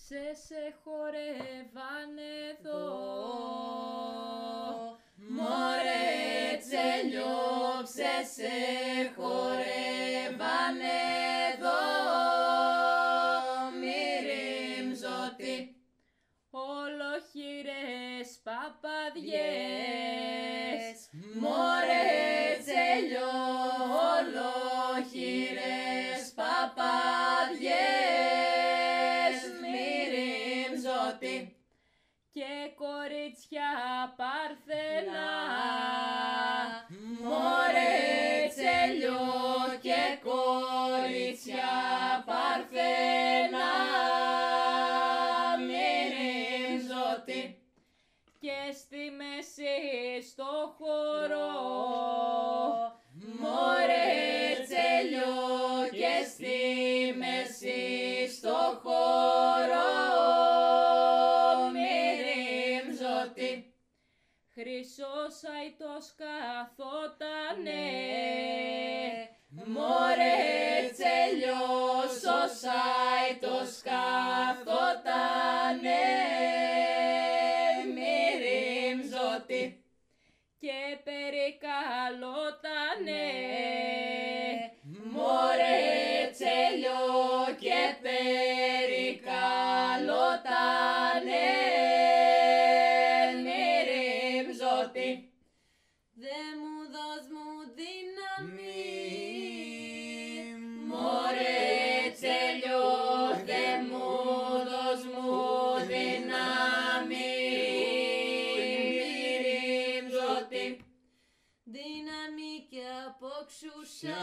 σε χορεύανε εδώ. Μωρέ τσέλιο, σε χορεύανε εδώ. Μυρίμζωτη, ολοχήρες παπαδιές. μωρέ τσέλιο, ολοχήρες παπαδιές. Μυρίμζωτη Και κορίτσια παρθενά. μωρέ τσέλιο και κορίτσια παρθενά. Μυρίμζωτη Και στη μέση στο χώρο. μωρέ τσέλιο και στη μέση στο χώρο. Μυρίμζωτη Χρυσός αητός καθότανε. μωρέ τσέλιο ο αητός καθότανε. Μυρίμζωτη Και περικαλότανε. μωρέ τσέλιο και περικαλότανε. Μυρίμζωτη Δε μου δώσ' μου δύναμη. μωρέ τσέλιο δε μου δώσ' μου δύναμη. Μυρίμζωτη Δύναμη και απόξουσα.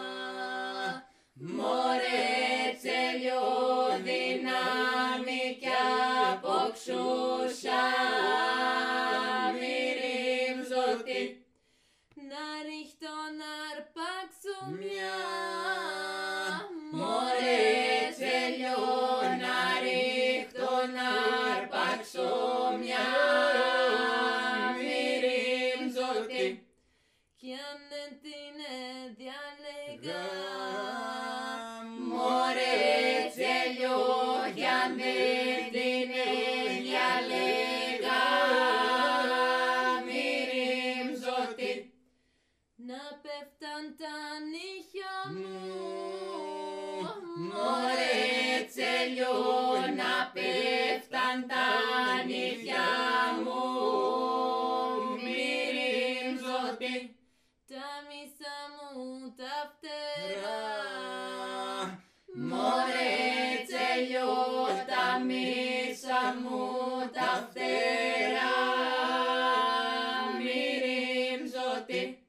μωρέ τσέλιο δύναμη κι απόξουσα. Μυρίμζωτη Να ρίχτω να αρπάξω μια. μωρέ τσέλιο να ρίχτω να αρπάξω μια. Μυρίμζωτη Κι αν δεν την διάλεγα. μωρέ τσέλιο κι αν δεν την διαλέγα. Μυρίμζωτη Να πέφταν τα νύχια μου. μωρέ τσέλιο να πέφταν τα νύχια μου. Μυρίμζωτη Τα μισά μου τα φτερά. μωρέ τσέλιο τα μίσα μου τα φτερά. Μυρίμζωτη